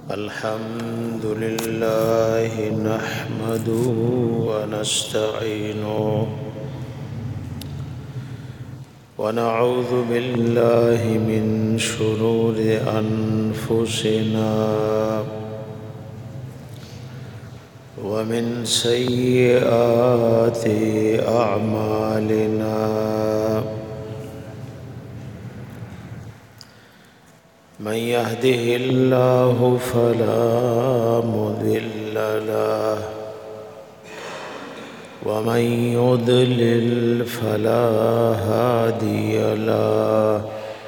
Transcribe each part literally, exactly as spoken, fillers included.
الحمد لله نحمده ونستعينه ونعوذ بالله من شرور أنفسنا ومن سيئات أعمالنا من يهده الله فلا مضل له ومن يضلل فلا هادي له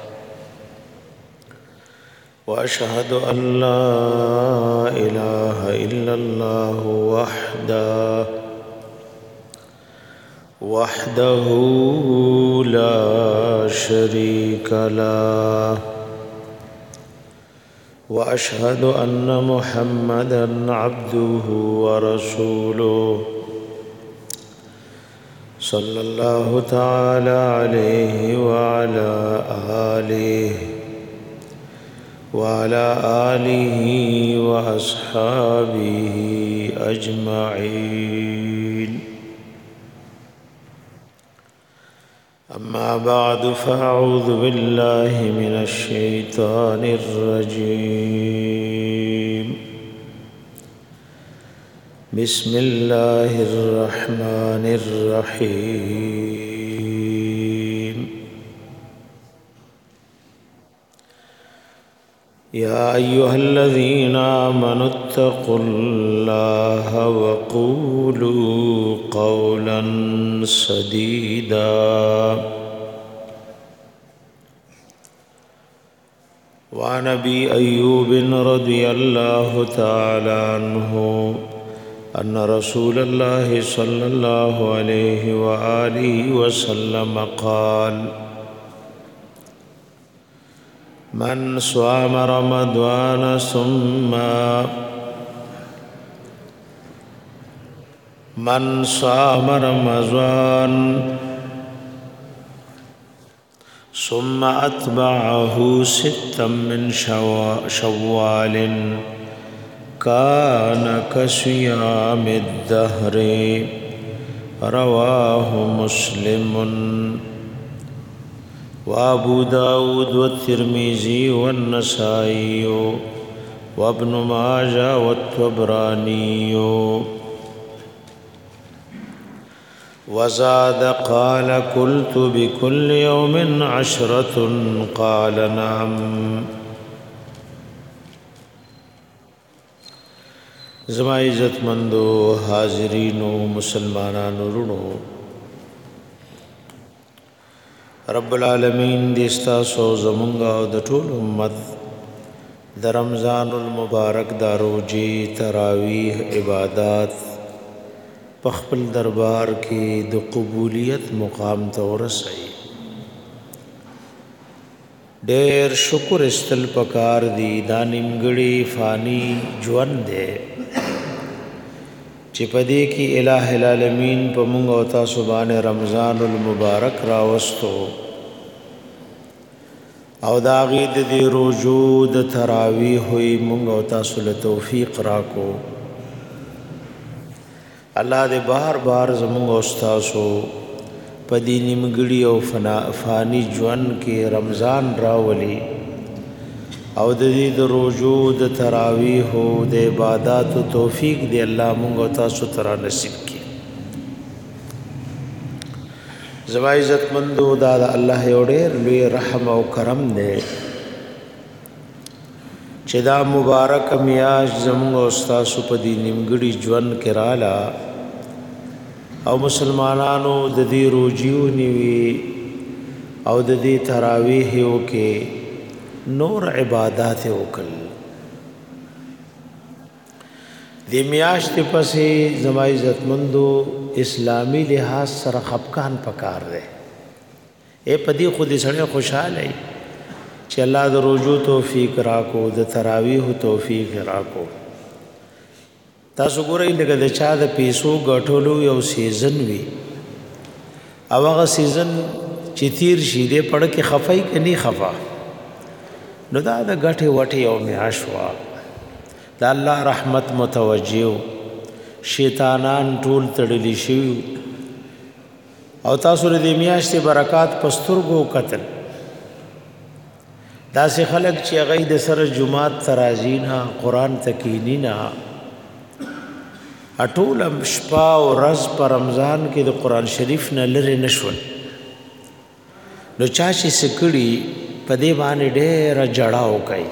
وأشهد أن لا إله إلا الله وحده وحده لا شريك له وأشهد أن محمدًا عبده ورسوله صلى الله تعالى عليه وعلى آله وعلى آله وأصحابه أجمعين أما بعد فأعوذ بالله من الشيطان الرجيم بسم الله الرحمن الرحيم يا أيها الذين آمنوا اتقوا الله وقولوا قولا سديدا وعن أبي أيوب رضي الله تعالى عنه أن رسول الله صلى الله عليه وآله وسلم قال من صام رمضان ثم من صام رمضان ثم أتبعه ستا من شوال كان كصيام الدهر رواه مسلم وابو داود والترمذي والنسائي وابن ماجه والطبراني وزاد قال قلت بكل يوم عشرة قال نعم. زما عزت مندو حاضرینو مسلمانانو رونو رب العالمین دستا سو زمونگا او د ټول امت د رمضان المبارک داروجی تراویح عبادات پخپل دربار کې د قبولیت مقام ته ورسي. ډېر شکر استل پکار دی دا نیمګړي فانی ژوند دی چې پدې کې الٰه العالمین په موږ او تاسو باندې رمضان المبارک راوستو او دا غید دی روزو د تراویح ہوئی موږ او تاسو له توفیق راکو. الله دې بار بار زموږ او تاسو پدې نیمګړي او فانی ژوند کې رمضان راولي او د دې د روزو د تراویح او د عبادت او توفیق دی الله مونږ او تاسو ته نصیب کړي. زما عزت مندو دا الله یو ډېر لوی رحم او کرم دی چې دا مبارک میاش زموږ او تاسو په دې نیمګړي ژوند کې رااله او مسلمانانو د دې روزيو نیوي او د دې تراویح او کې نور عبادات وکړ. د میاشت پسې زما عزت مندو اسلامی لحاظ سره خپکان پکار دی. اے پدی خود سره خوشاله چې الله د روزو توفیق راکو د تراویح توفیق راکو. تاسو ګورئ لکه د چا د پیسو غټولو یو سیزن وی او هغه سیزن چې تیر شي دې پړ کې خفای کني خفا نو دا د غټه وټه یو میاشوا د الله رحمت متوجه شیطانان ټول تړلی شي او تاسو د میاشتې برکات پسترګو قتل داسې خلک چې هغه د سره جمعات ترازینا قران تکینینا اټول شپه او ورځ په رمضان کې د قران شریف نه لری نشول نو چا چې سکړي په دې باندې ډېر جړاو کوي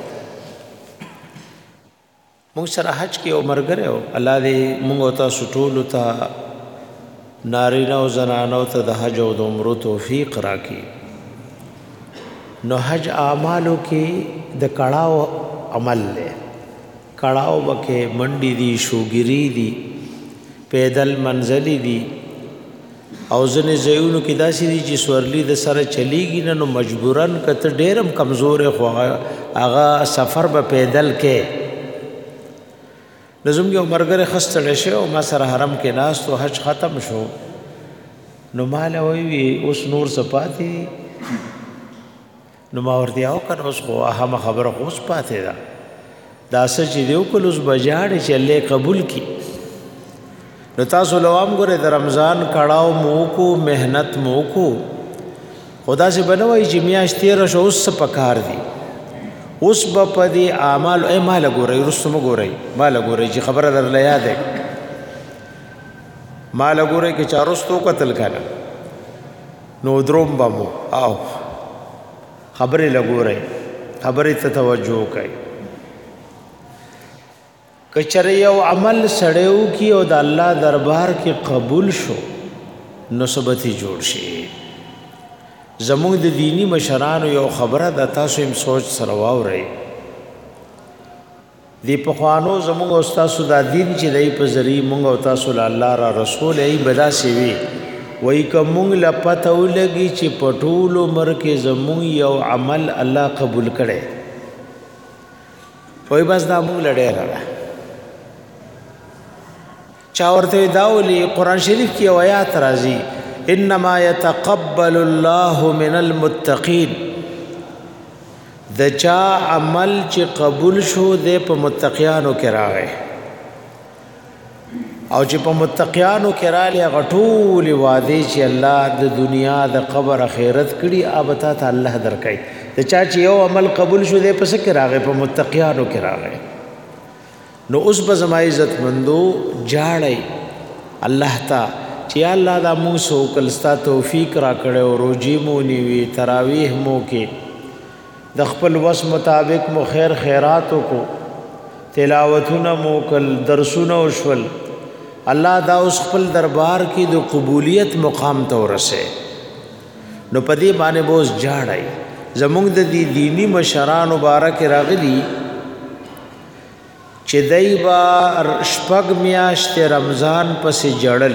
موږ سره حج کې عمر غره الله دې موږ تاسو ټول ته نارینه او زنانو ته د حج او د عمرو توفیق راکړي نو حج اعمالو کې د کړهو عمل له کړهو بکه منډي دي شوګيري دي پیدل منزلي دي او ځنې ځایونو کې داسې دي چې سورلی د سره چلیږي نو مجبورن کته ډېرم کمزور خو هغه سفر به پیدل کې نظم کې عمرګره خستړې شه او ما سره حرم کې ناس تو حج ختم شو نو مال وی اوس نور صفاتی نو ما ورته او کړ اوس خو اهم خبره اوس پاتې ده دا سچ دیو کول اوس بجاړ چې الله قبول کی نو تاسو لوام ګره د رمضان کړهو مو کو مهنت مو کو خدا سے بنوي چې میاش تیر شو اوس پکار دي اوس په پدي اعمال ای مال ګوري رسوم ګوري مال ګوري چې خبره در یاد ده مال ګوري کې چارستو قتل کړه نو دروم بمو او خبره لګوري خبره ته توجه کوي کچره یو عمل سړیو کی او د الله دربار کې قبول شو نو سبتی جوړ شي زموږ د دینی مشرانو یو خبره د تاسو هم سوچ سره واورئ دی په خوانو زموږ استاد د دین چې دای په ذریعہ موږ او تاسو الله را رسول ای بدا سی وی وای کوم لا پته ولګي چې پټول عمر کې زموږ یو عمل الله قبول کړي وای بس دا موږ لړې را چا ورته داولي قران شریف کې آیات راځي انما يتقبل الله من المتقين د چا عمل چې قبول شو د په متقیانو کې راغی او چې په متقیانو کې راغلی غټول وعده چې الله د دنیا د قبر اخرت کړي ابتا ته الله درکړي د چا چې یو عمل قبول شو د پس کې راغی په متقیانو کې راغی نو اوس به زما عزت مندو جاړي الله تا چې الله دا موږ سو کلستا توفیق را کړو روزي مو نیوي تراویح مو کې د خپل وس مطابق مو خیر خیراتو کو تلاوتونه مو کل درسونه وشول الله دا اوس خپل دربار کې د قبولیت مقام ته ورسه نو پدې باندې بوس جاړي زموږ د دې دینی مشران مبارک راغلي چې دای با شپږ میاشت رمضان پسې جړل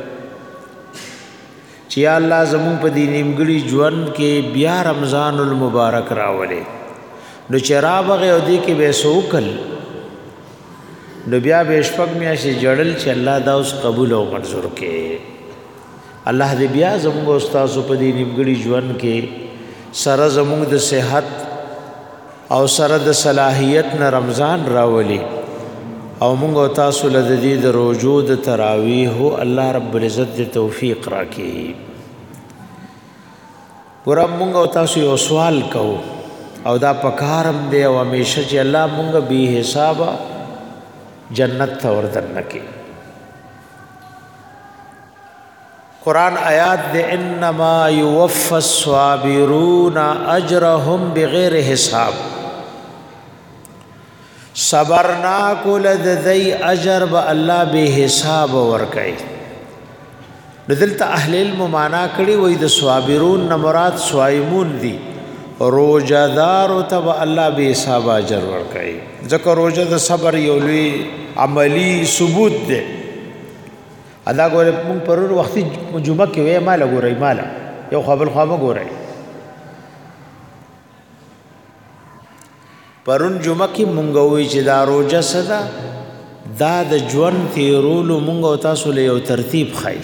چې الله زمون په دې نیمګړي ژوند کې بیا رمضان المبارک راولې نو چې را بغه او دې کې به سوکل نو بیا به شپږ میاشت جړل چې الله دا اوس قبول او منظور کړي الله دې بیا زموږ استاد په دې نیمګړي ژوند کې سره زموږ د صحت او سره د صلاحیت نه رمضان راولي او موږ تاسو له دې د روزو د تراویح الله رب العزت دې توفیق راکړي ور موږ تاسو یو سوال کوو او دا پکارم دی او همیشه چې الله موږ به حساب جنت ته وردن نکي قران آیات دې انما يوفى الصابرون اجرهم بغیر حساب صبرنا کول د دې اجر به الله به حساب ورکړي دلته اهل علم معنا کړي وای د صابرون نه مراد صائمون دي روزدار او ته الله به حساب اجر ورکړي ځکه روزه د صبر یو لوی عملی ثبوت دی ادا ګوره موږ پرور وخت جمعه کې وې مال ګورای مال یو خپل خامه ګورای پرون جمعه کې مونږ وې چې دا روزه صدا دا د ژوند تیرولو مونږ تاسو له یو ترتیب خای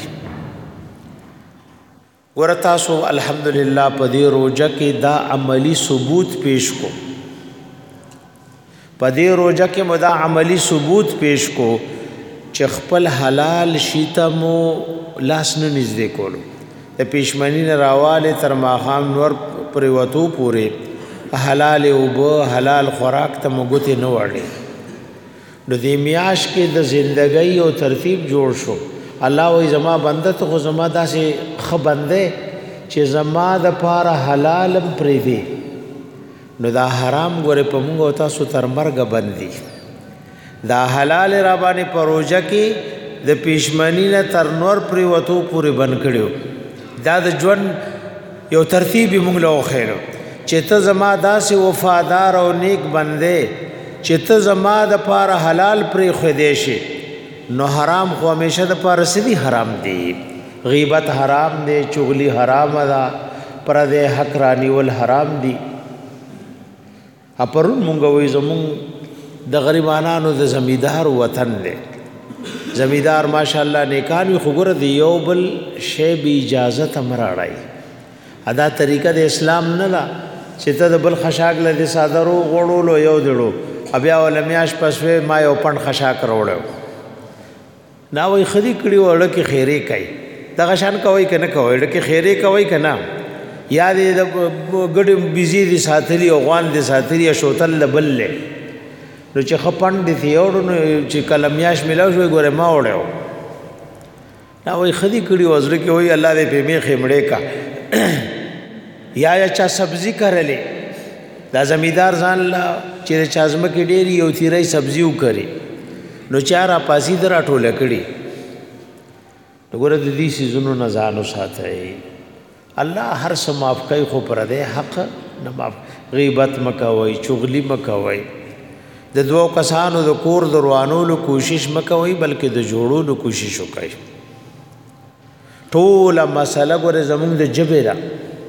ور تاسو الحمدلله په دې روزه کې دا عملی ثبوت پیش کو په دې روزه کې مو دا عملی ثبوت پیش کو چې خپل حلال شیته مو لاس نه نږدې کولو د پیشمنی نه راواله تر ماښام نور پرېوتو پورې حلال اوبه حلال خوراک ته مو ګوتې نه وړې نو دې میاش کې د زندګۍ او ترتیب جوړ شو الله وی زما بنده ته خو زما داسې ښه بنده چې زما د پاره حلالم پرېږدي نو دا حرام ګوره په موږ او تاسو تر مرګه بندي دا حلال را باندې په روزه کې د پیشمنی نه تر نور پرېوتو پورې بند کړو دا د ژوند یو ترتیب موږ له خیرو چې ته زما داسې وفادار او نیک بنده چې ته زما د پاره حلال پرېښودی شي نو حرام خو همیشه د پاره سدي حرام دی غیبت حرام دی چغلی حرام ده پردې حق رانیول حرام دی اپرون مونږ وې زمون د غریبانو د زمیدار وطن دی زمیدار ماشاءالله نیکان خو ګره دی یو بل شی به اجازه تمراړای ادا طریقه د اسلام نه ده چې ته د بل خشاک له صادرو غړولو یو دړو بیا ولمیاش پسوي ما یو پند خشاک وروړو نا وای خدي کړي وړه کې خیره کوي دغه شان کوي کنه کوي ډکه خیره کوي کنه یا دې د ګډ بيزي دي ساتلي او غوان دي ساتلي شوتل لبل له نو چې خپن دي یوړو نو چې کلمیاش ملاو شوی ګوره ما وړو نا وای خدي کړي وزر کې وای الله دې په میخه مړې کا یا یا چا سبزی کرلې دا زمیدار ځان لا چې چازمه کې ډېری یو تیرې سبزی وکړي نو چارا پاسی در اټوله کړي وګوره د دې سيزونو نه ځانو ساتي الله هر څه معاف کوي خو پر دې حق نه معاف غیبت مکوي چغلی مکوي د دوو کسانو د کور دروانولو کوشش مکوي بلکې د جوړولو کوشش وکړي ټول مسله ګوره زمونږ د جبه را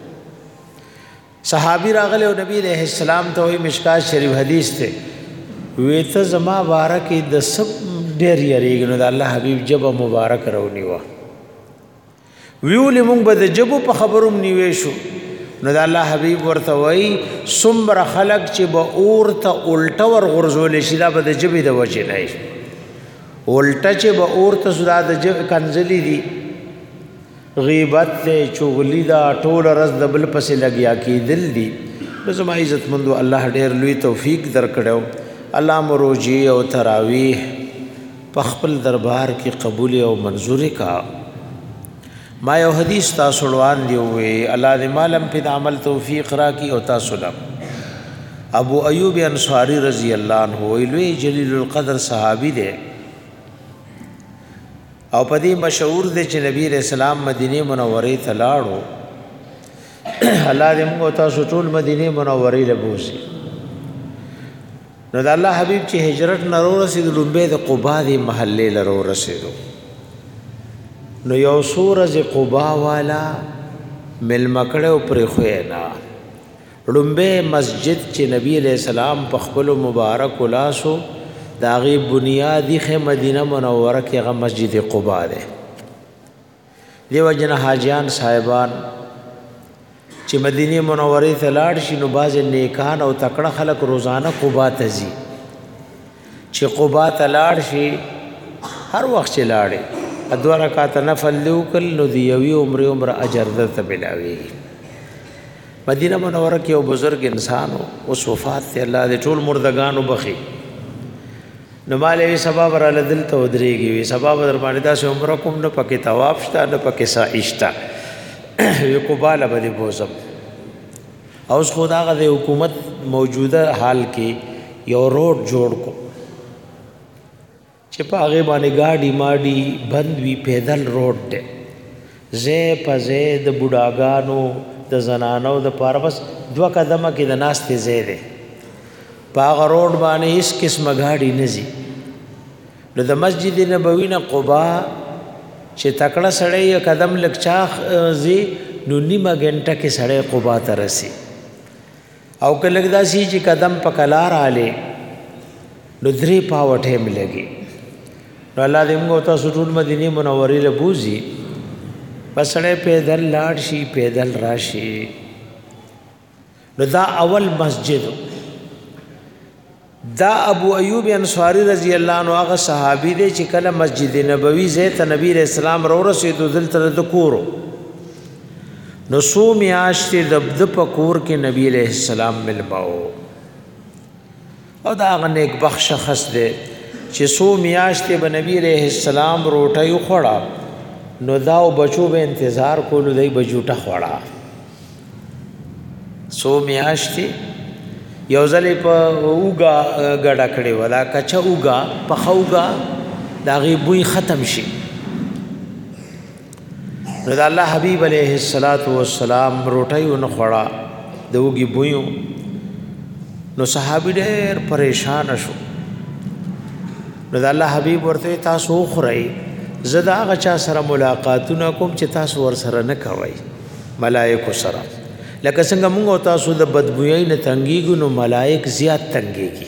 صحابي راغله او نبی عليه السلام ته وي مشکات شریف حدیث ته ویته زما بارکه د سب ډیر یریږي نو د الله حبیب جبه مبارک راونی وا ویول موږ به د جبو په خبروم نیوي شو نو د الله حبیب ورته وای سمر خلق چې به اورته الټا ور غرزول شي دا به د جبې د وجه نه الټا چې به اورته سودا د جب کنزلی دي غیبت ته چغلی دا ټول رز د بل پسې لګیا کی دل دی نو زما عزت مندو الله ډیر لوی توفیق درکړو الله مروجی او تراویح په خپل دربار کې قبول او منظور کا ما یو حدیث تاسو روان دی وې الله دې مالم په عمل توفیق را کی او تاسو لم ابو ایوب انصاری رضی الله عنه ویلوی جلیل القدر صحابی دی او پدې مشهور دی چې نبی رسول الله مدینه منوره ته لاړو الله دې موږ تاسو ټول مدینه منوره له بوزي نو د الله حبیب چې هجرت نه ورسېد لومبه د قباء دی محله لرو رسېدو نو یو سورج قباء والا مل مکړه پر خوینا لومبه مسجد چې نبی علیہ السلام په خپل مبارک لاسو داغي بنیادی خه مدینه منوره کې هغه مسجد قباء ده دیو جن حاجیان صاحبان چې مدینه منوره ته لاړ شي نو باز نیکان او تکړه خلک روزانه قباء ته ځي چې قباء ته لاړ شي هر وخت چې لاړې ادو رکعات نفل وکړ نو دی یوې عمر عمر اجر درته ملاوي مدینه منوره کې یو بزرگ انسان او وفات ته الله دې ټول مردگانو بخي نو مالې سبب را لدل ته ودرېږي وي سبب در باندې دا عمر کوم نه پکې طواف شته نه پکې سائشتا یو قباله باندې بوزم او اوس خدا غ د حکومت موجوده حال کې یو روډ جوړ کو چې په هغه باندې گاډي ماډي بند وی پیدل روډ ده زه پزه د بوډاګانو د زنانو د پاره بس دوه قدمه کې د ناس ته زیاده پاغه روډ باندې هیڅ قسمه غاډي نزي نو د مسجد نبوي نه قباء چې تکړه سړی قدم لکچاخ زی نو نیمه غنټه کې سړی قباء ته رسی او کله دا سی چې قدم په کلار आले نو درې پاوټه ملګي نو الله دې موږ ته سټول مدینه منورې له بوزي بس سړی پیدل لاړ شي پیدل راشي نو دا اول مسجد دا ابو ایوب انصاری رضی الله عنه هغه صحابي دی چې کله مسجد نبوي زیت نبی رسول الله رو رسیدو دلته د کورو نو سو میاشتې د د پکور کې نبی علیہ السلام ملباو او دا هغه نیک بخش شخص دی چې سو میاشتې به نبی علیہ السلام روټي خوړه نو دا بچو به انتظار کولو دی بجوټه خوړه سو میاشتې یو ځلې په اوګه ګډه کړې ولا کچا اوګه په خوګه دا غي بوی ختم شي نو د الله حبیب علیه الصلاۃ والسلام روټي ون خوړه د اوګي بویو نو صحابي ډېر پریشان شو نو د الله حبیب ورته تاسو خورئ زدا غچا سره ملاقاتونه کوم چې تاسو ور سره نه کوي ملائکه سره لکه څنګه موږ او تاسو د بدبوئی نه تنګیږو نو ملائک زیات تنګيږي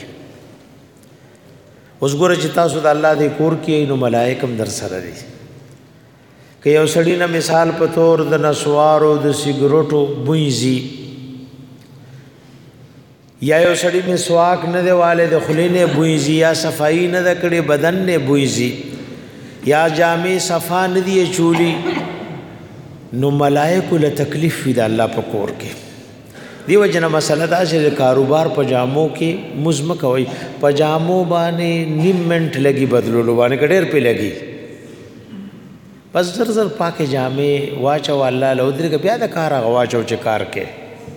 اوس ګوره چې تاسو د الله د کور کې نو ملائک هم در سره دي که یو سړی نه مثال په تور د نسوارو د سیګریټو بوئزي یا یو سړی مسواک نه دی والے د خلینه بوئزي یا صفائی نه د کړي بدن نه بوئزي یا جامع صفا نه دی چولی نو ملائکه له تکلیف وی د الله په کور کې دیو جنا مسله دا چې کاروبار پجامو کې مزم کوي پجامو باندې نیم منټ لګي بدلولو باندې ډېر په لګي پس زر زر پاکه جامې واچو الله له درګه بیا د کار غواچو چې کار کې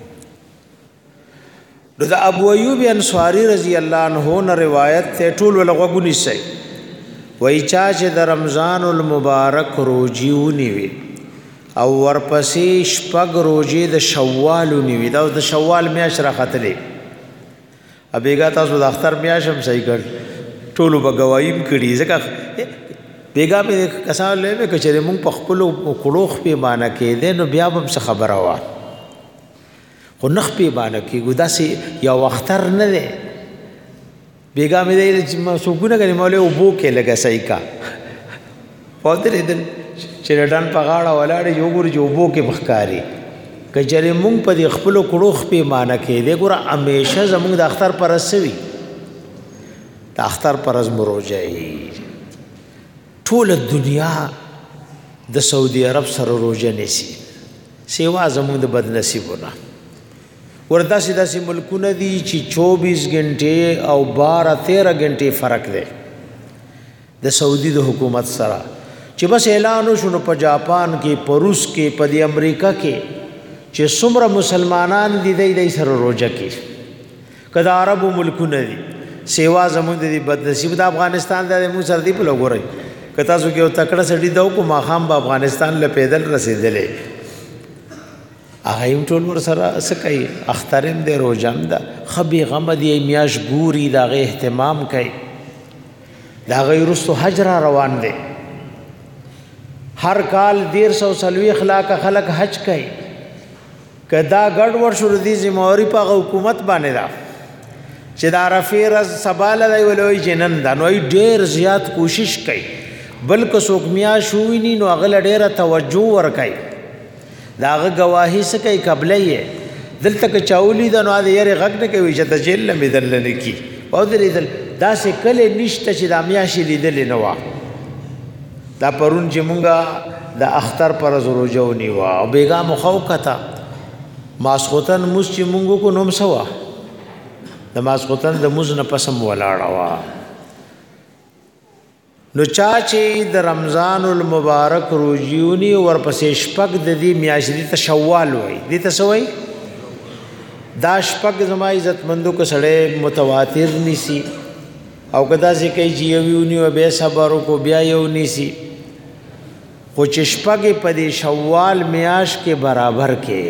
د ابو ایوب انصاری رضی الله عنه نه روایت ته ټول ولغونی سي وای چا چې د رمضان المبارک روزيونی وي او ورپسې شپږ روزې د شوال نیوي دا د شوال میاشت راختلې ابيګا تاسو د اختر میاشت هم صحیح کړ ټولو بغوایم کړي ځکه بیګا مې کسان له مې کچره مونږ په خپل کړوخ په معنا کې دې نو بیا هم څه خبره وا خو نخ په معنا کې ګدا سي یا اختر نه ده بیګا مې دې چې ما سګونه غني مولې او بو کې لګا صحیح کا پودرې دل چې رډان په غاړه ولاړې یو ګور جوبو کې مخکاری کچره مونږ په خپل کړوخ په معنا کې دې ګور همیشه زمونږ د اختر پرسوي د اختر پرز مروجي ټول دنیا د سعودي عرب سره روزه نسی سیوا زموږ د بد نصیبونه وردا سیدا سي ملکونه دي چې چوبیس غنټه او بارہ تیرہ غنټه فرق دی د سعودي د حکومت سره چې بس اعلان وشو په جاپان کې په روس کې په د امریکا کې چې څومره مسلمانان دي د سره روزه کې کله عربو ملکونه دي سیوا زموږ د بد نصیب د افغانستان د مو سره دی په لګوري کتا سو کې تکړه سړی داو کو ماخام په افغانستان له پیدل رسیدلې هغه هم ټول ور سره سکي اخترم دې روزم دا خبي غم دې میاش ګوري دا غي اهتمام کوي دا غي رستو حج را روان دي هر کال ډیر سو سلوي اخلاق خلق حج کوي کدا ګډ ور شو دي زموري په حکومت باندې دا چې دا رفیر سباله دی ولوي جنن دا نو ډیر زیات کوشش کوي بلکې څوک میا شوی ني نو هغه ډیره توجه ور کوي داغه گواهی سکه قبلې دلته ک چاولی د نو د یری غږ نه کوي چې د جیل نه بدل نه کی او درې دل دا سه کله نشته چې د میاشي لیدل نه وا دا پرون چې مونږه د اختر پر زروجونی وا او بیګا مخوکتا ماسختن موس چې مونږ کو نوم سوا د ماسختن د موز نه پسم ولاړه وا نو چا چې د رمضان المبارک روزيونی ورپسې شپږ د دې میاشتې ته شوال وای دې ته سوای دا شپږ زما عزت مندو کو سړې متواتر نسی او کدا چې کوي چې یوونی او به صبر کو بیا یو نسی خو چې شپږ په دې شوال میاش کې برابر کې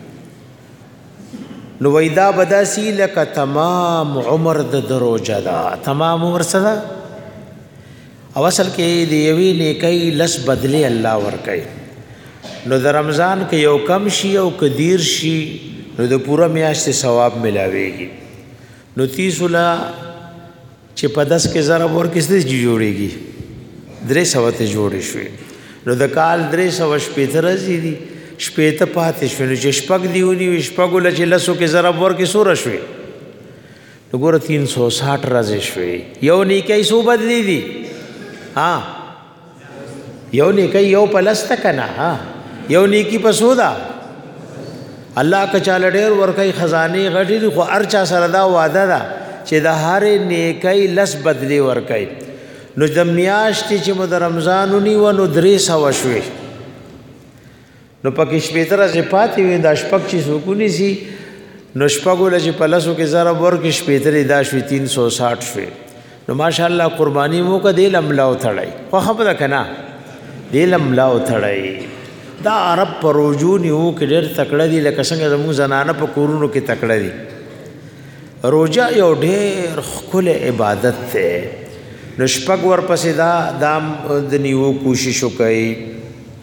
نو وېدا بداسي لکه تمام عمر د دروجه دا تمام عمر سره او اصل کې دی یوی نیکي لس بدلی الله ور کوي نو د رمضان کې یو کم شي او کدیر شي نو د پورا میاشت ثواب ملاويږي نو تیس ولا چې په دس کې ضرب ور کې څه جوړيږي درې سو ته جوړې شوې نو د کال درې سو شپې تر دي شپې ته پاتې شوې نو چې شپږ دیونی شپږ ول چې لسو کې ضرب ور کې سور شوې وګوره تین سو ساٹھ ورځې شوې یو نیکي سو بدلی دي ها یو نیکي یو پلسته کنه ها یو نیکی په سودا الله کچاله ډېر ورکي خزانه غټي خو ارچا سره دا وعده ده چې د هر نیکي لس بدلی ورکي نو د میاشتې چې مو د رمضان ونیو نو درې سوه شوې نو پکې شپېته ورځې پاتې وي دا شپږ چې سکونی سي نو شپږو له چې په لسو کې ضرب ورکړي شپېته دا شوې تین سو ساٹھ شوې نو ماشاءالله قرباني مو که دې لملاو تړی خو خبره که نه دې لملاو تړی دا عرب په روجو نیو کې ډېر تکړه دي لکه څنګه زموږ زنانه په کورونو کې تکړه دي روجا یو ډېر ښکلی عبادت دی نو شپږ ورپسې دا دام د نیو کوشش وکړئ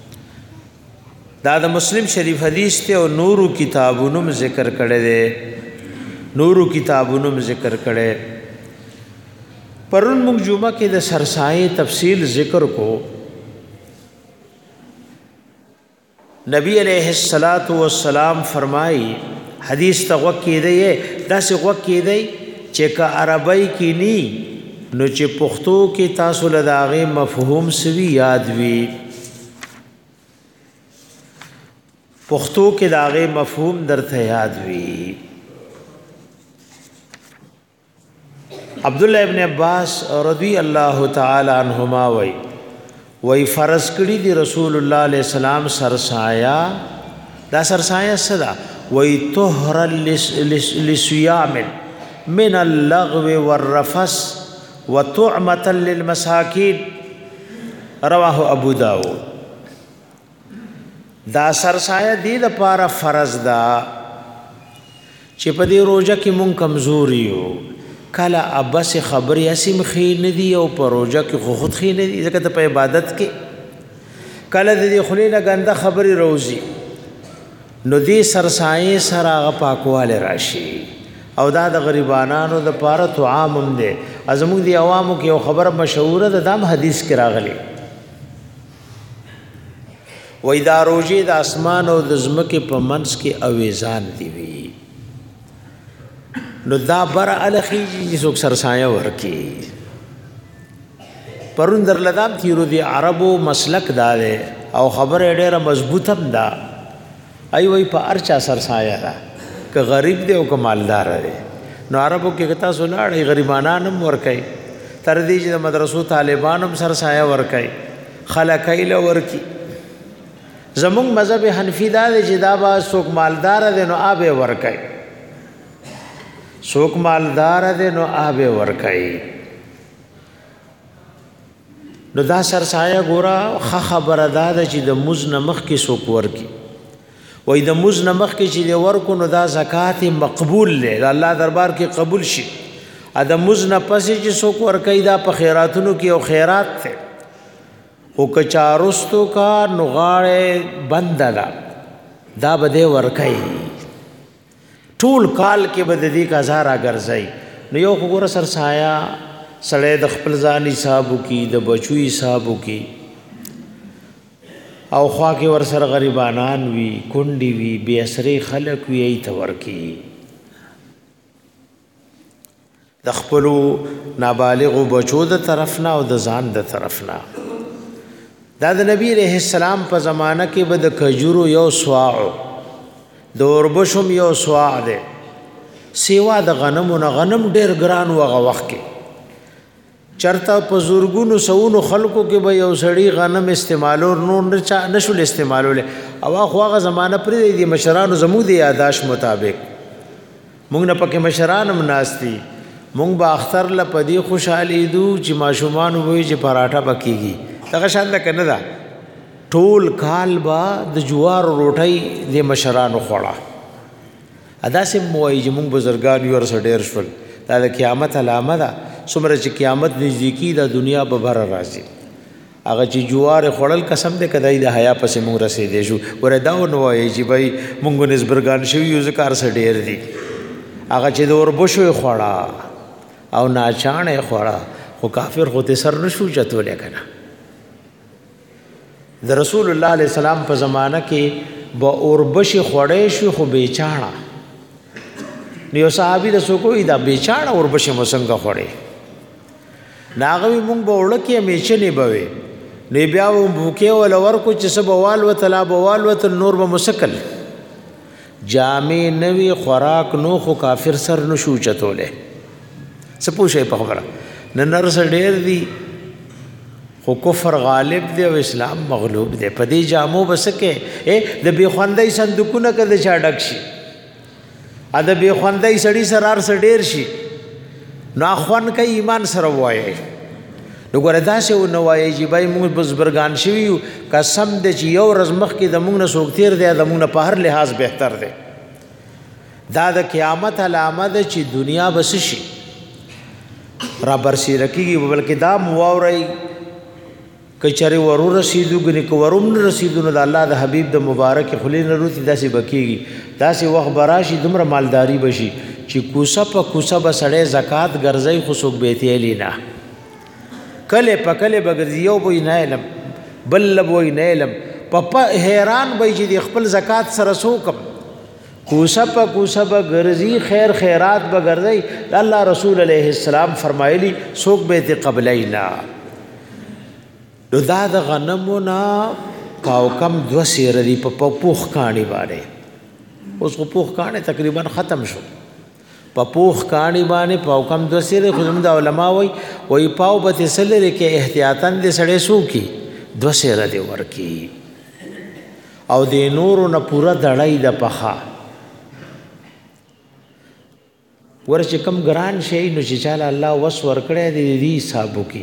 دا د مسلم شریف حدیث ته او نورو کتابونو ذکر کړي دي نورو کتابونو ذکر کړي پرون موږ جمعه کې د سرسایه تفصیل ذکر کو نبی علیہ الصلات والسلام فرمایي حدیث ته وکې دی دا څه وکې دی چې کا عربی کې ني نو چې پښتو کې تاسو له داغه مفهوم سوي یاد وي پښتو کې داغه مفهوم درته یاد وي عبد الله ابن عباس رضی الله تعالی عنهما وای وای فرض کړي دی رسول الله علیه السلام سرسایا دا سرسایا صدا وای طهر للصيام من اللغو والرفث وطعمه للمساکین رواه ابو داود دا سرسایه دی د پاره فرض دا چې په دې روزه کې مونږ کمزوري یو کله ابس خبري اسیم خې نه دی او په روزه کې خو خود خې نه دی ځکه ته په عبادت کې کله دې خلینا غنده خبري روزي نو دې سرسایه سره پاکواله راشي او دا د غریبانو د پاره طعام هم دی ازموږ دی عوامو کې یو خبره مشهوره ده دام حدیث کې راغلي وای دا روزي د اسمان او د زمکه په منځ کې اویزان دی وی نو دا بر الخی چې څوک سرسایه ورکی پرون در لدام تیرو دی عربو مسلک دار او خبره ډیره مضبوط هم دا ای وای په ارچا سرسایه دا که غریب دی او که مالدار دی نو عربو کې کتا سولړ غریبانانم ورکای تر دې چې د مدرسو طالبانم سرسایه ورکای خلکایله ورکی زمون مذهب حنفی دا دی چې دا با څوک مالدار دی نو آبه ورکای څوک مالدار دی نو آبه ورکای نو دا سرسایه ګورا خ خبره دا چې د مز نمخ کې څوک ورکی وای د مز نمخ کې چې د ورکو نو دا زکات مقبول دی الله دربار کې قبول شي ا د مز نه پسې چې څوک ورکای دا په خیراتونو کې او خیرات ته او کچارستو کا نغاړه بندلا دا بده ورکای ټول کال کې بده دي کا زارا ګرځي نو یو وګوره سرسایا سړې د خپل ځان حساب کی د بچو حساب کی او خوا کې ور سره غریبانان وی کونډي وی بے اسري خلق وی ای تور کی د خپل نابالغ بچو د طرفنا او د ځان د طرفنا دا د نبی علیہ السلام په زمانہ کې به د کجورو یو سواع د اوربشم یو سواع ده سیوا د غنمو نه غنم ډیر ګران وغه وخت کې چرته په زورګونو سونو خلکو کې به یو سړی غنم استعمالو نو نشول استعمالول او هغه زمانہ پر دې مشرانو زمو د یاداش مطابق مونږ نه پکې مشرانم ناشتي مونږ با اختر ل پدی خوشالي دو چې ماشومان وې چې پراټه پکېږي دغه شان ده کنه دا ټول کال با د جوار روټي د مشرانو خوړه ادا سه موای چې مونږ بزرګان یو سره ډیر شول دا د قیامت علامه ده څومره چې قیامت نزدیکی د دنیا به بر راځي هغه چې جوار خوړل قسم دې کدی د حیا پسې مونږ رسیدې شو وردا نو وای چې بھائی مونږ نسبرګان شو یو ذکر سره ډیر دي هغه چې د اوربشو خوړه او ناچانه خوړه خو کافر خو ته سر نشو چتولې کنه د رسول الله علیه السلام په زمانہ کې با اوربش خوړې شو خو بیچاړه نو یو صحابي د سو کوی دا بیچاره وربشه مسنګه خوړې ناغوي مونږ به وړکې همیشه نه بوي نو بیا و بوکې ول ورکو چې سبوال و تلا بوال و تل نور به مسکل جامع نوی خوراک نو خو کافر سر نشو چتوله سپوږی په خبره نن نرس ډېر دي خو کفر غالب دی او اسلام مغلوب دی په دې جامو بسکه اے د بی خوندای صندوقونه کده چا ډک شي ا د بی خوندای سړی سرار سر ډیر شي نو خوان کوي ایمان سره وایي نو ګوره داسې نو وایي چې بای موږ بزرګان شوی قسم دې چې یو رزمخ کې د موږ نه سوکتیر دی د موږ په هر لحاظ بهتر دی دا د قیامت علامه ده چې دنیا بس شي را برسي رکیږي بلکې دا مواوري کچره ورو رسیدو غني کو وروم رسیدو نو د الله د حبيب د مبارک خلین روتی داسې بکیږي داسې وخت براشي دومره مالداری بشي چې کوسه په کوسه به سړی زکات ګرځي خو څوک بیت لینا کله پکله بغرزیو بو نه علم بل بو نه علم پپا حیران به چې خپل زکات سره سوکم کوسه په کوسه به ګرځي خیر خیرات به ګرځي الله رسول علیه السلام فرمایلی څوک بیت قبلینا نو دا د غنمو نا پاو کم دو سیر دی په پوخ کانی باندې اوس کو پوخ کانی تقریبا ختم شو په پوخ کانی باندې پاو کم دو سیر خو زموږ د علما وای وای پاو به تسلره کې احتیاطاً دې سړې سو کی دو سیر دی ورکی او دې نورو نه پورا دړای د پخا ورچ کم ګران شي نو چې چاله الله وس ورکړې دې دې حسابو کی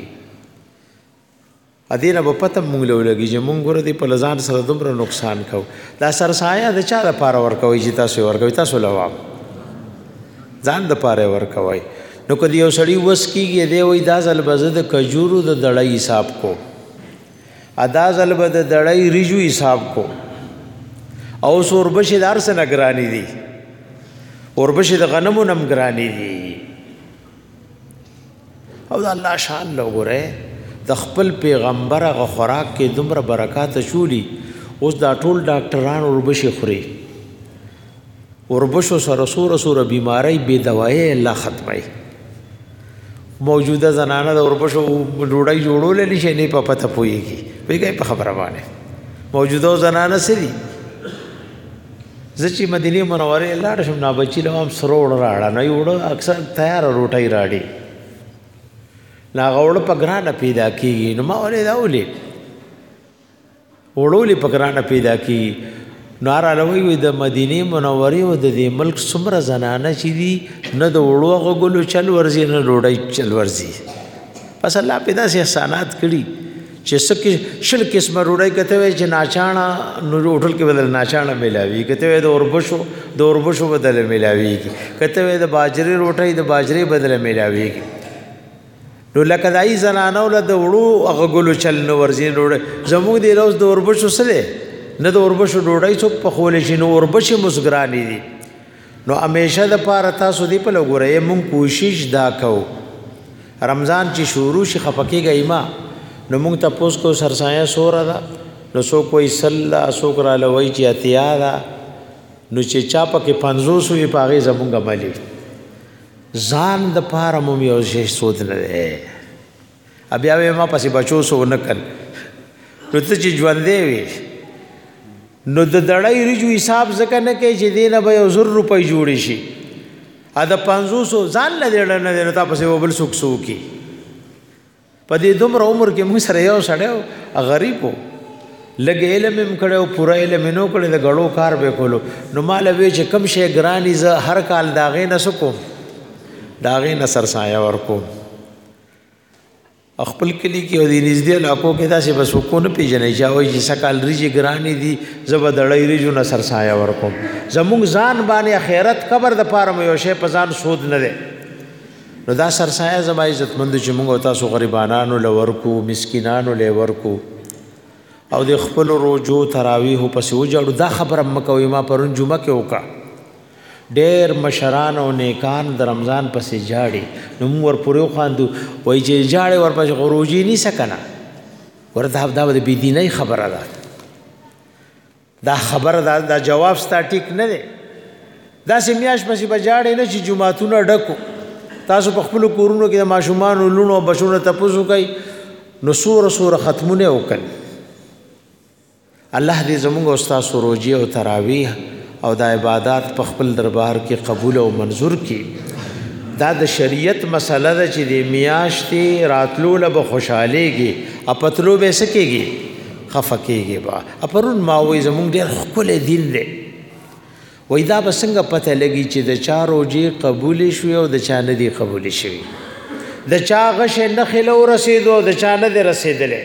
ادینه په پته مونږ له لګي چې مونږ ګره دې په لزان سره دومره نقصان کو دا سرسایه د چا د پاره ورکوي چې تاسو ورکوي تاسو لوا ځان د پاره ورکوي نو کدی یو سړی وس کیږي دی وای دا ځل بزد کجورو د دړای حساب کو ادا ځل بد دړای ریجو حساب کو او سوربشي دار سره نگرانی دي اوربشي د غنمو نم ګرانی دي او د الله شان لوګره د خپل پیغمبر غ خوراک کې دومره برکات شولي اوس دا ټول ډاکټران وربشي خوري وربشو سره سور سور بیماری بے دوايي الله ختمي موجوده زنانه د وربشو ډوډۍ جوړول نشي نه په پته پويږي ویګي په خبره باندې موجوده زنانه سړي زچی مدینه منوره الله رحم نا بچی لوم سروړ راړه نه یوړ اکثر تیار روټي راړي نا غوړ په ګرانه پیدا کیږي نو ما ولې دا ولې وړولې په ګرانه پیدا کیږي نار علوي د مدینه منورې او د دې ملک څومره زنانه چې دي نه د وړو غولو چل ورزي نه ډوډۍ چل ورزي پس الله پیدا سي احسانات کړي چې سکه شل قسمه ډوډۍ کته وي چې ناچانا نو هوټل کې بدل ناچانا ملاوي کته وي د اوربشو د اوربشو بدل ملاوي کته وي د باجري روټۍ د باجري بدل ملاوي نو لکه دای زنانو له د وړو هغه ګلو چل نو ورزي ډوډۍ زموږ دی روز د اوربشو سره نه د اوربشو ډوډۍ څوک په خول شي نو اوربشي مسګرانی دي نو همیشه د پاره تاسو دی په لګورې مونږ کوشش دا کوو رمضان چې شروع شي خپکیږي ما نو مونږ ته پوس کو سرسایه سور ده نو سو کوئی صلا سو کرا لوي چې اتیا ده نو چې چا پکې پنځوس وي پاغه زمونږ عملي ځان د پاره مو یو شی سود نه ده بیا ما پسې بچو سو نکل نو ته چې ژوندې وي نو د دړای ریجو حساب ځکه نه کوي چې دینه به یو زر روپۍ جوړ شي ا د پنځوس ځان نه دی نه دی تا پسې وبل سوک سو کی په دې دومره عمر کې موږ سره یو سړیو غریب وو لګ علم هم کړو پورا علم نو کړو د غړو کار به کولو نو مال وی چې کم شي ګرانی ز هر کال داغې نه سکو داغې نه سرسایه ورکو خپل کلی کې او د نږدې علاقو کې داسې بس کو نه پیژنې چاوي چې سکال ریجی ګرانی دي زبدړې ریجو نه سرسایه ورکو زموږ ځان باندې اخرت قبر د پاره مې یو شی په ځان سود نه ده نو دا سرسایه زما عزت مند چې موږ تاسو غریبانو لورکو مسکینانو لورکو او د خپل روزو تراویح په سو جوړ دا خبره مکوې ما پرون جمعه کې وکا ډېر مشران او نیکان د رمضان پسې جاړي نو موږ ور پورې خواندو وای چې جاړي ور پسې خروجي نه سکنه ورته دا د بی دیني خبره ده دا خبره دا, دا جواب ستا ټیک نه دی داسې میاشت پسې به جاړې نه چې جوماتونه ډکو تاسو په خپلو کورونو کې د ماشومانو لوڼو بچونو تپوس وکئ نو سوره سوره ختمونه وکړي. الله دې زموږ او ستاسو روزي او تراویح او د عبادت په خپل دربار کې قبول او منظور کړي. دا د شریعت مسله ده چې د میاشتې راتلو له به خوشحالېږي او پتلو به څه کېږي خفه کېږي به. پرون ما وایي زموږ ډېر ښکلی دین دی وایي دا به څنګه پته لګي چې د چا روجې قبولې شوې او د چا نه دي قبولې شوي د چا غشې نښې له ورسېدو او د چا نه دی رسېدلی.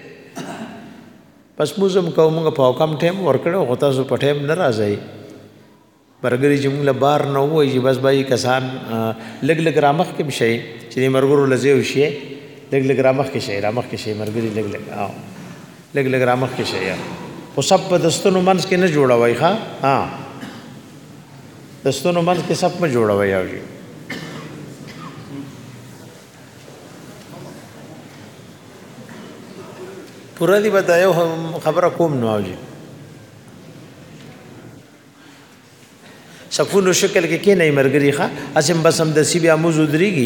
پس موږ هم کوو موږ په حکم ټایم ورکړی خو تاسو په ټایم نه راځئ. مرګري چې موږ له بار نه ووایي چې بس بایي کسان لږ لږ رامخکې به شئ چې د مرګرو له ځای وشئ لږ لږ رامخکې شئ رامخکې شئ مرګري لږ لږ لږ لږ رامخکې شئ خو سب په دستونو منځ کې نه جوړوئ. ښه ها دستونو منځ کې سب مه جوړوئ. او جي پورا دی بتایو خبره کوم نو. او جي سکونو شکل کې کې نه مرګري ښه اسم بس هم د سی بیا موضوع درېږي.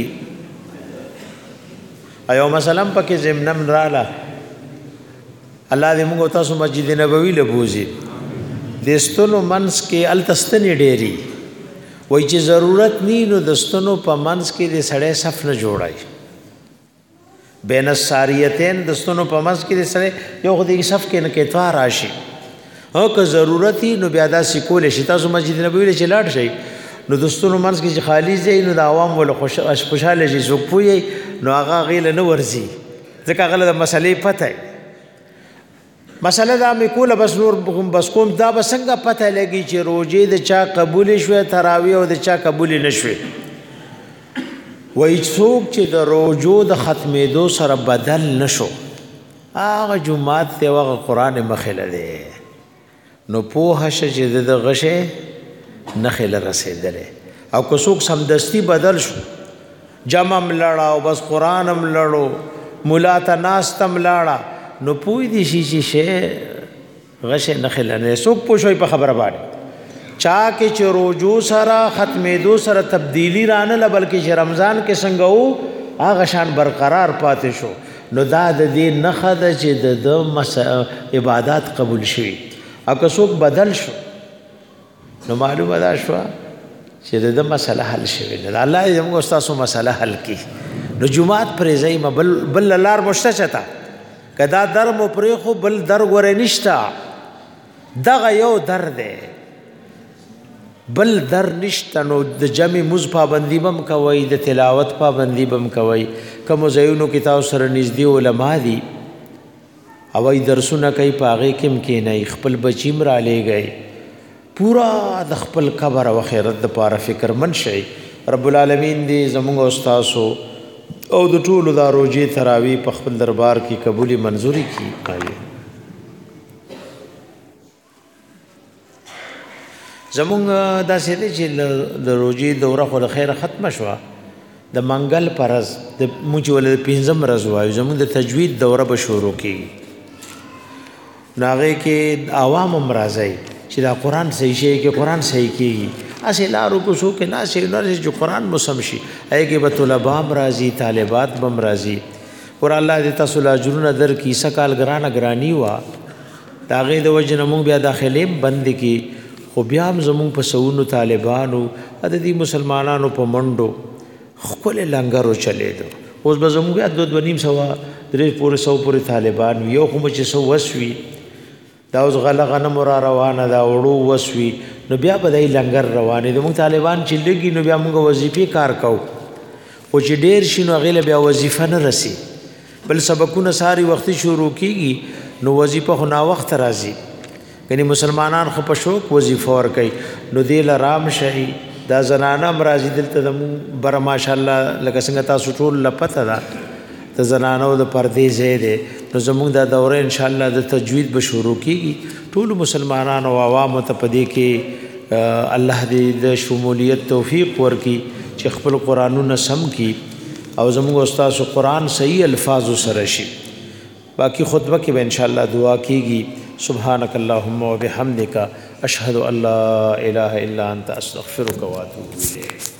ایو مثلا پکې زمنم رااله الله دې موږ تاسو مسجد نبوي له بوزي د ستونو منځ کې التستنې ډېری وای چې ضرورت نی نو د ستونو په منځ کې د سړی صف نه جوړای بین الساریتین د ستونو په منځ کې د سړی یو خو د صف کې نه کې توار راشي او که ضرورتي نو بیا دا سکول شي. تاسو مسجد نبوي له چلاټ شي نو د ستونو منځ کې چې خالی ځای نو د عوام ول خوشاله شي څوک پوي نو هغه غیله نه ورزي ځکه هغه د مسلې پته مسله دا مې کوله بس نور بس کوم دا به څنګه پته لګي چې روزې د چا قبول شوې تراویح او د چا قبول نه شوې. وایي څوک چې د روزو د ختمېدو سره بدل نشو هغه جومات ته هغه قرآن مخله دی نو پوه شه چې د غشې نخې له رسېدلی او که څوک سمدستي بدل شو جمع م لړه او بس قرآن م لړو ملا ته ناست م لاړه نو پوی دی شي چې شی غشې نخې له څوک پوه شوی په خبره باندې چا کې چې روزو سره ختمېدو سره تبدیلی رانله بلکې چې رمضان کې څنګه وو هغه شان برقرار پاتې شو نو دا د دې نښه ده چې د عبادات قبول شوي. او که څوک بدل شو نو معلومه دا شوه چې د مسله حل شوې ده. الله دې موږ ستاسو مسله حل کړي. نو جومات پرېږئ مه بل بل لار مو شته چته که دا در مو پرېښو بل در ګورې نشته دغه یو در دی بل در نشته. نو د جمع مز پابندي به م کوئ د تلاوت پابندي به م کوئ. کومو ځایونو کې تاسو سره نږدې علما دي او ای درسونه کوي په هغې کې م کښېنئ خپل بچي م رالیږئ پورا د خپل قبر او آخرت دپاره فکرمند شئ. رب العالمین دې زموږ او ستاسو او د ټولو دا روزې تراویح په خپل دربار کې قبولې منظوري کړي. زمونږ داسې دی چې د روزې دوره خو له خیره ختمه شوه د منګل په ورځ د مونږ چې ولې د پنځم ورځ وایو زمونږ د تجوید دوره به شروع کېږي نو هغې کې عوام هم راځئ چې دا قرآن صحیح شي کې قرآن صحیح کېږي اسې لارو کوڅو کې ناستې ناستې چې قرآن مو سم شي هغې کې به طلبا هم راځي طالبات به هم راځي. ور الله دې تاسو له اجرونه درکړي. څه کال ګرانه ګراني وه د هغې د وجې نه مونږ بیا داخلې هم بندې کړي خو بیا هم زمونږ په سوونو طالبانو د دې مسلمانانو په منډو ښکلی لنګر وچلېدو. اوس به زمونږ بیا دوه دوه نیم سوه درې پورې سو پورې طالبان وي یو خو به چې څه وس وي دا اوس غله غنمو را روانه دا وړو وس وي نو بیا به دی لنګر روانې د مونږ طالبان چې لږي نو بیا مونږ وظیفې کار کوو خو چې ډېر شي نو هغې له بیا وظیفه نه رسي بل سبقونه ساري وختي شروع کېږي نو وظیفه خو ناوخته راځي یعنی مسلمانان خو په شوق وظیفه ورکوي نو دې له رام شئ. دا زنانه هم راځي دلته زمونږ بره ماشاءالله لکه څنګه تاسو ټول له پته ده د زنانو د پردې ځای دی نو زمونږ دا دوره انشاءالله د تجوید به شروع کېږي. ټولو مسلمانانو او عوامو ته په دې کې الله دې د شمولیت توفیق ورکړي چې خپل قرآنونه سم کړي او زمونږ استاسو قرآن صحیح الفاظو سره شي. باقي خطبه کې به انشاءالله دعا کېږي سبحانك اللهم وبحمدك اشهد ان لا اله الا انت استغفرك واتوب اليك.